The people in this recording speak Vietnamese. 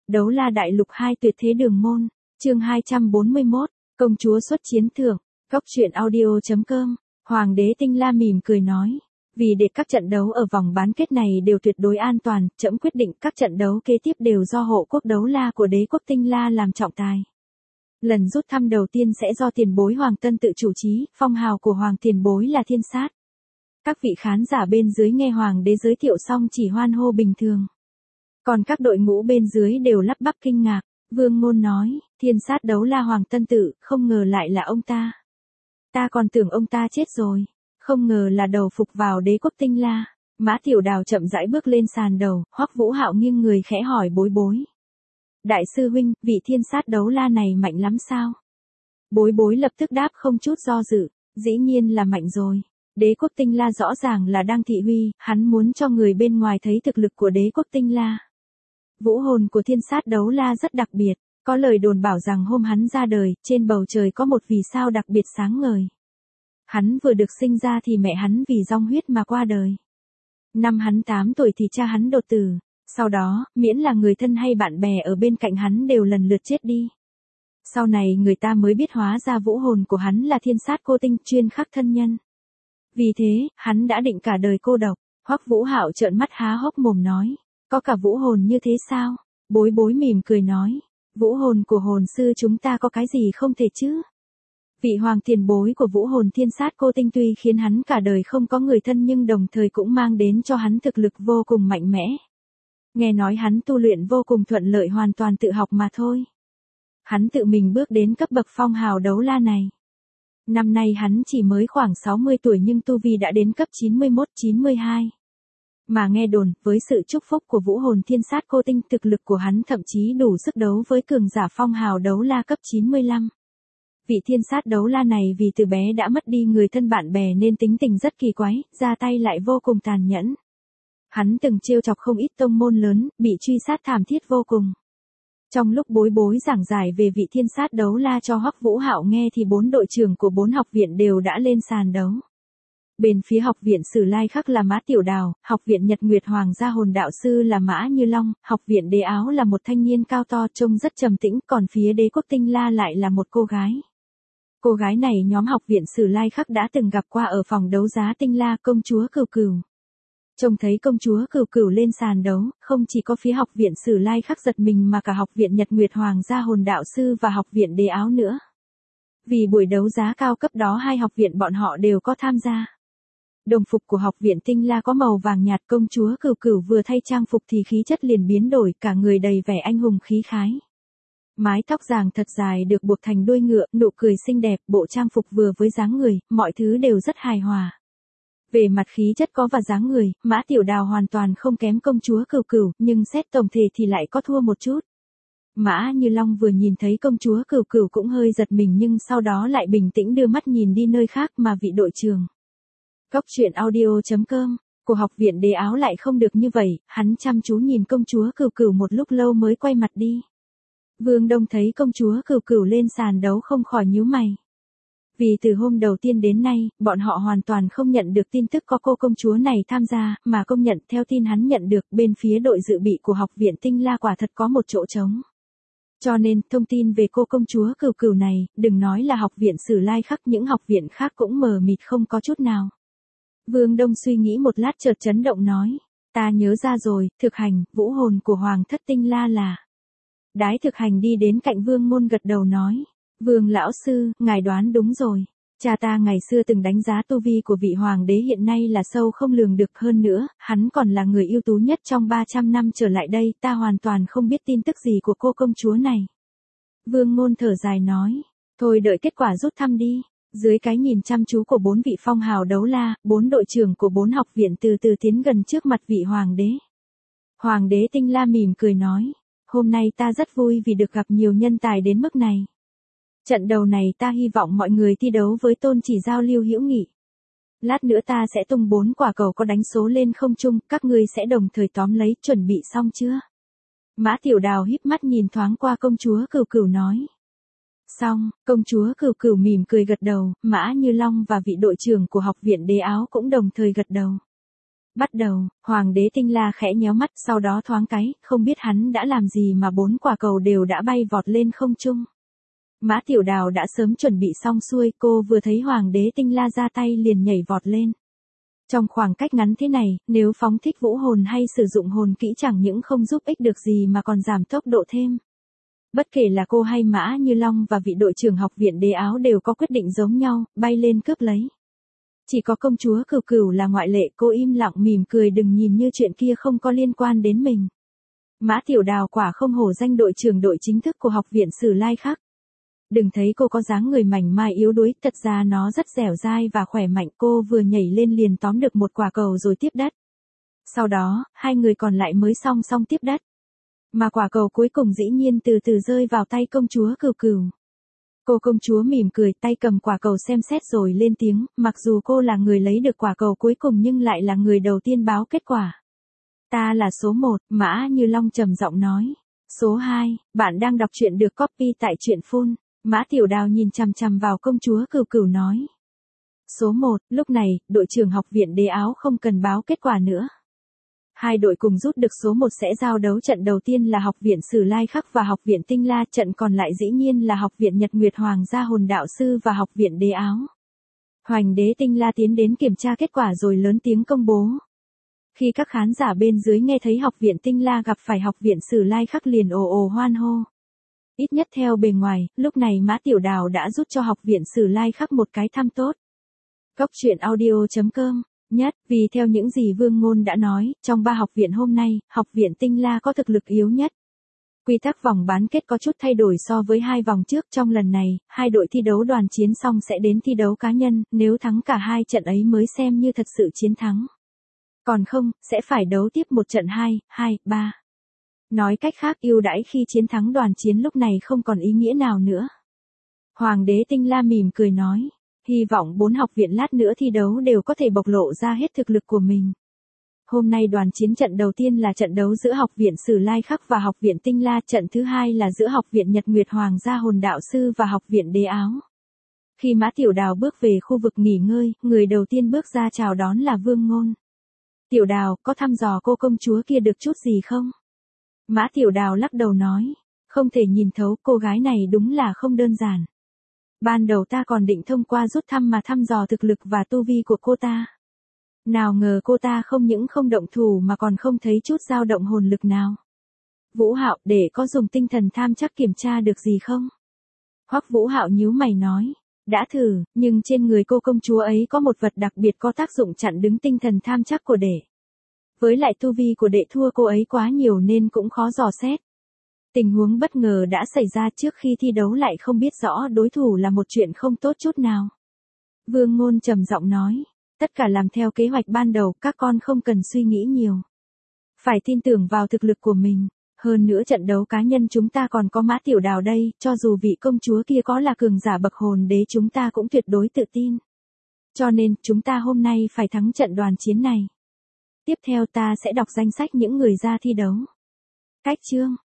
Đấu la đại lục 2 tuyệt thế đường môn, chương 241, công chúa xuất chiến thưởng, góc truyện audio.com, Hoàng đế Tinh La mỉm cười nói. Vì để các trận đấu ở vòng bán kết này đều tuyệt đối an toàn, trẫm quyết định các trận đấu kế tiếp đều do hộ quốc đấu la của đế quốc Tinh La làm trọng tài. Lần rút thăm đầu tiên sẽ do tiền bối Hoàng Tân tự chủ trì, phong hào của Hoàng tiền bối là Thiên Sát. Các vị khán giả bên dưới nghe Hoàng đế giới thiệu xong chỉ hoan hô bình thường. Còn các đội ngũ bên dưới đều lắp bắp kinh ngạc. Vương Ngôn nói, Thiên Sát đấu la Hoàng Tân tự, không ngờ lại là ông ta. Ta còn tưởng ông ta chết rồi, không ngờ là đầu phục vào đế quốc Tinh La. Mã Tiểu Đào chậm rãi bước lên sàn đầu, Hoắc Vũ Hạo nghiêng người khẽ hỏi Bối Bối. Đại sư huynh, vị Thiên Sát đấu la này mạnh lắm sao? Bối Bối lập tức đáp không chút do dự, dĩ nhiên là mạnh rồi. Đế quốc Tinh La rõ ràng là đang thị uy, hắn muốn cho người bên ngoài thấy thực lực của đế quốc Tinh La. Vũ hồn của Thiên Sát đấu la rất đặc biệt, có lời đồn bảo rằng hôm hắn ra đời, trên bầu trời có một vì sao đặc biệt sáng ngời. Hắn vừa được sinh ra thì mẹ hắn vì dòng huyết mà qua đời. Năm hắn 8 tuổi thì cha hắn đột tử, sau đó, miễn là người thân hay bạn bè ở bên cạnh hắn đều lần lượt chết đi. Sau này người ta mới biết hóa ra vũ hồn của hắn là Thiên Sát cô tinh chuyên khắc thân nhân. Vì thế, hắn đã định cả đời cô độc. Hoắc Vũ Hạo trợn mắt há hốc mồm nói, có cả vũ hồn như thế sao? Bối Bối mỉm cười nói, vũ hồn của hồn sư chúng ta có cái gì không thể chứ? Vị hoàng tiền bối của vũ hồn Thiên Sát cô tinh tuy khiến hắn cả đời không có người thân nhưng đồng thời cũng mang đến cho hắn thực lực vô cùng mạnh mẽ. Nghe nói hắn tu luyện vô cùng thuận lợi hoàn toàn tự học mà thôi. Hắn tự mình bước đến cấp bậc phong hào đấu la này. Năm nay hắn chỉ mới khoảng 60 tuổi nhưng tu vi đã đến cấp 91-92. Mà nghe đồn, với sự chúc phúc của vũ hồn Thiên Sát cô tinh thực lực của hắn thậm chí đủ sức đấu với cường giả phong hào đấu la cấp 95. Vị Thiên Sát đấu la này vì từ bé đã mất đi người thân bạn bè nên tính tình rất kỳ quái, ra tay lại vô cùng tàn nhẫn. Hắn từng trêu chọc không ít tông môn lớn, bị truy sát thảm thiết vô cùng. Trong lúc Bối Bối giảng giải về vị Thiên Sát đấu la cho Hoắc Vũ Hạo nghe thì 4 đội trưởng của 4 học viện đều đã lên sàn đấu. Bên phía học viện Sử Lai Khắc là Mã Tiểu Đào, học viện Nhật Nguyệt Hoàng gia hồn đạo sư là Mã Như Long, học viện Đế Áo là một thanh niên cao to trông rất trầm tĩnh, còn phía đế quốc Tinh La lại là một cô gái. Cô gái này nhóm học viện Sử Lai Khắc đã từng gặp qua ở phòng đấu giá Tinh La, công chúa Cửu Cửu. Trông thấy công chúa Cửu Cửu lên sàn đấu, không chỉ có phía học viện Sử Lai Khắc giật mình mà cả học viện Nhật Nguyệt Hoàng gia hồn đạo sư và học viện Đế Áo nữa. Vì buổi đấu giá cao cấp đó hai học viện bọn họ đều có tham gia. Đồng phục của học viện Tinh La có màu vàng nhạt, công chúa Cửu Cửu vừa thay trang phục thì khí chất liền biến đổi, cả người đầy vẻ anh hùng khí khái. Mái tóc vàng thật dài được buộc thành đuôi ngựa, nụ cười xinh đẹp, bộ trang phục vừa với dáng người, mọi thứ đều rất hài hòa. Về mặt khí chất có và dáng người, Mã Tiểu Đào hoàn toàn không kém công chúa Cửu Cửu, nhưng xét tổng thể thì lại có thua một chút. Mã Như Long vừa nhìn thấy công chúa Cửu Cửu cũng hơi giật mình nhưng sau đó lại bình tĩnh đưa mắt nhìn đi nơi khác mà vị đội trưởng. Góc truyện audio.com, của học viện Đế Áo lại không được như vậy, hắn chăm chú nhìn công chúa Cửu Cửu một lúc lâu mới quay mặt đi. Vương Đông thấy công chúa Cửu Cửu lên sàn đấu không khỏi nhíu mày. Vì từ hôm đầu tiên đến nay, bọn họ hoàn toàn không nhận được tin tức có cô công chúa này tham gia, mà công nhận theo tin hắn nhận được bên phía đội dự bị của học viện Tinh La quả thật có một chỗ trống. Cho nên, thông tin về cô công chúa Cửu Cửu này, đừng nói là học viện Sử Lai Khắc, những học viện khác cũng mờ mịt không có chút nào. Vương Đông suy nghĩ một lát chợt chấn động nói, ta nhớ ra rồi, thực hành, vũ hồn của Hoàng thất Tinh La là. Đái Thực Hành đi đến cạnh Vương Ngôn gật đầu nói, Vương lão sư, ngài đoán đúng rồi. Cha ta ngày xưa từng đánh giá tu vi của vị hoàng đế hiện nay là sâu không lường được, hơn nữa, hắn còn là người ưu tú nhất trong 300 năm trở lại đây, ta hoàn toàn không biết tin tức gì của cô công chúa này. Vương Ngôn thở dài nói, thôi đợi kết quả rút thăm đi. Dưới cái nhìn chăm chú của 4 vị phong hào đấu la, 4 đội trưởng của 4 học viện từ từ tiến gần trước mặt vị hoàng đế. Hoàng đế Tinh La mỉm cười nói, hôm nay ta rất vui vì được gặp nhiều nhân tài đến mức này. Trận đầu này ta hy vọng mọi người thi đấu với tôn chỉ giao lưu hữu nghị. Lát nữa ta sẽ tung 4 quả cầu có đánh số lên không trung, các ngươi sẽ đồng thời tóm lấy, chuẩn bị xong chưa? Mã Tiểu Đào híp mắt nhìn thoáng qua công chúa Cửu Cửu nói. Xong, công chúa Cửu Cửu mỉm cười gật đầu, Mã Như Long và vị đội trưởng của học viện Đế Áo cũng đồng thời gật đầu. Bắt đầu, Hoàng đế Tinh La khẽ nhéo mắt, sau đó thoáng cái, không biết hắn đã làm gì mà 4 quả cầu đều đã bay vọt lên không trung. Mã Tiểu Đào đã sớm chuẩn bị xong xuôi, cô vừa thấy Hoàng đế Tinh La ra tay liền nhảy vọt lên. Trong khoảng cách ngắn thế này, nếu phóng thích vũ hồn hay sử dụng hồn kỹ chẳng những không giúp ích được gì mà còn giảm tốc độ thêm. Bất kể là cô hay Mã Như Long và vị đội trưởng học viện Đế Áo đều có quyết định giống nhau, bay lên cướp lấy. Chỉ có công chúa Cửu Cửu là ngoại lệ, cô im lặng mỉm cười, đừng nhìn như chuyện kia không có liên quan đến mình. Mã Tiểu Đào quả không hổ danh đội trưởng đội chính thức của học viện Sử Lai Khắc. Đừng thấy cô có dáng người mảnh mai yếu đuối, thật ra nó rất dẻo dai và khỏe mạnh, cô vừa nhảy lên liền tóm được một quả cầu rồi tiếp đất. Sau đó, hai người còn lại mới song song tiếp đất. Mà quả cầu cuối cùng dĩ nhiên từ từ rơi vào tay công chúa Cửu Cửu. Cô công chúa mỉm cười, tay cầm quả cầu xem xét rồi lên tiếng, mặc dù cô là người lấy được quả cầu cuối cùng nhưng lại là người đầu tiên báo kết quả. Ta là số 1, Mã Như Long trầm giọng nói. Số 2, bạn đang đọc truyện được copy tại truyện phun. Mã Tiểu Đào nhìn chằm chằm vào công chúa Cửu Cửu nói. Số 1, lúc này, đội trưởng học viện Đế Áo không cần báo kết quả nữa. Hai đội cùng rút được số 1 sẽ giao đấu, trận đầu tiên là học viện Sử Lai Khắc và học viện Tinh La, trận còn lại dĩ nhiên là học viện Nhật Nguyệt Hoàng gia Hồn Đạo Sư và học viện Đế Áo. Hoành đế Tinh La tiến đến kiểm tra kết quả rồi lớn tiếng công bố. Khi các khán giả bên dưới nghe thấy học viện Tinh La gặp phải học viện Sử Lai Khắc liền ồ ồ hoan hô. Ít nhất theo bề ngoài, lúc này Mã Tiểu Đào đã rút cho học viện Sử Lai Khắc một cái thăm tốt. Cốc truyện audio.com Nhất, vì theo những gì Vương Ngôn đã nói, trong 3 học viện hôm nay, học viện Tinh La có thực lực yếu nhất. Quy tắc vòng bán kết có chút thay đổi so với 2 vòng trước, trong lần này, hai đội thi đấu đoàn chiến xong sẽ đến thi đấu cá nhân, nếu thắng cả hai trận ấy mới xem như thật sự chiến thắng. Còn không, sẽ phải đấu tiếp một trận 2-2-3. Nói cách khác, ưu đãi khi chiến thắng đoàn chiến lúc này không còn ý nghĩa nào nữa. Hoàng đế Tinh La mỉm cười nói. Hy vọng 4 học viện lát nữa thi đấu đều có thể bộc lộ ra hết thực lực của mình. Hôm nay đoàn chiến trận đầu tiên là trận đấu giữa học viện Sử Lai Khắc và học viện Tinh La, trận thứ hai là giữa học viện Nhật Nguyệt Hoàng gia Hồn Đạo Sư và học viện Đế Áo. Khi Mã Tiểu Đào bước về khu vực nghỉ ngơi, người đầu tiên bước ra chào đón là Vương Ngôn. Tiểu Đào, có thăm dò cô công chúa kia được chút gì không? Mã Tiểu Đào lắc đầu nói, không thể nhìn thấu, cô gái này đúng là không đơn giản. Ban đầu ta còn định thông qua rút thăm mà thăm dò thực lực và tu vi của cô ta. Nào ngờ cô ta không những không động thủ mà còn không thấy chút dao động hồn lực nào. Vũ Hạo, để có dùng tinh thần tham chắc kiểm tra được gì không? Hoắc Vũ Hạo nhíu mày nói, đã thử, nhưng trên người cô công chúa ấy có một vật đặc biệt có tác dụng chặn đứng tinh thần tham chắc của đệ. Với lại tu vi của đệ thua cô ấy quá nhiều nên cũng khó dò xét. Tình huống bất ngờ đã xảy ra trước khi thi đấu lại không biết rõ đối thủ là một chuyện không tốt chút nào. Vương Ngôn trầm giọng nói, tất cả làm theo kế hoạch ban đầu, các con không cần suy nghĩ nhiều. Phải tin tưởng vào thực lực của mình, hơn nữa trận đấu cá nhân chúng ta còn có Mã Tiểu Đào đây, cho dù vị công chúa kia có là cường giả bậc hồn đế chúng ta cũng tuyệt đối tự tin. Cho nên, chúng ta hôm nay phải thắng trận đoàn chiến này. Tiếp theo ta sẽ đọc danh sách những người ra thi đấu. Cách chương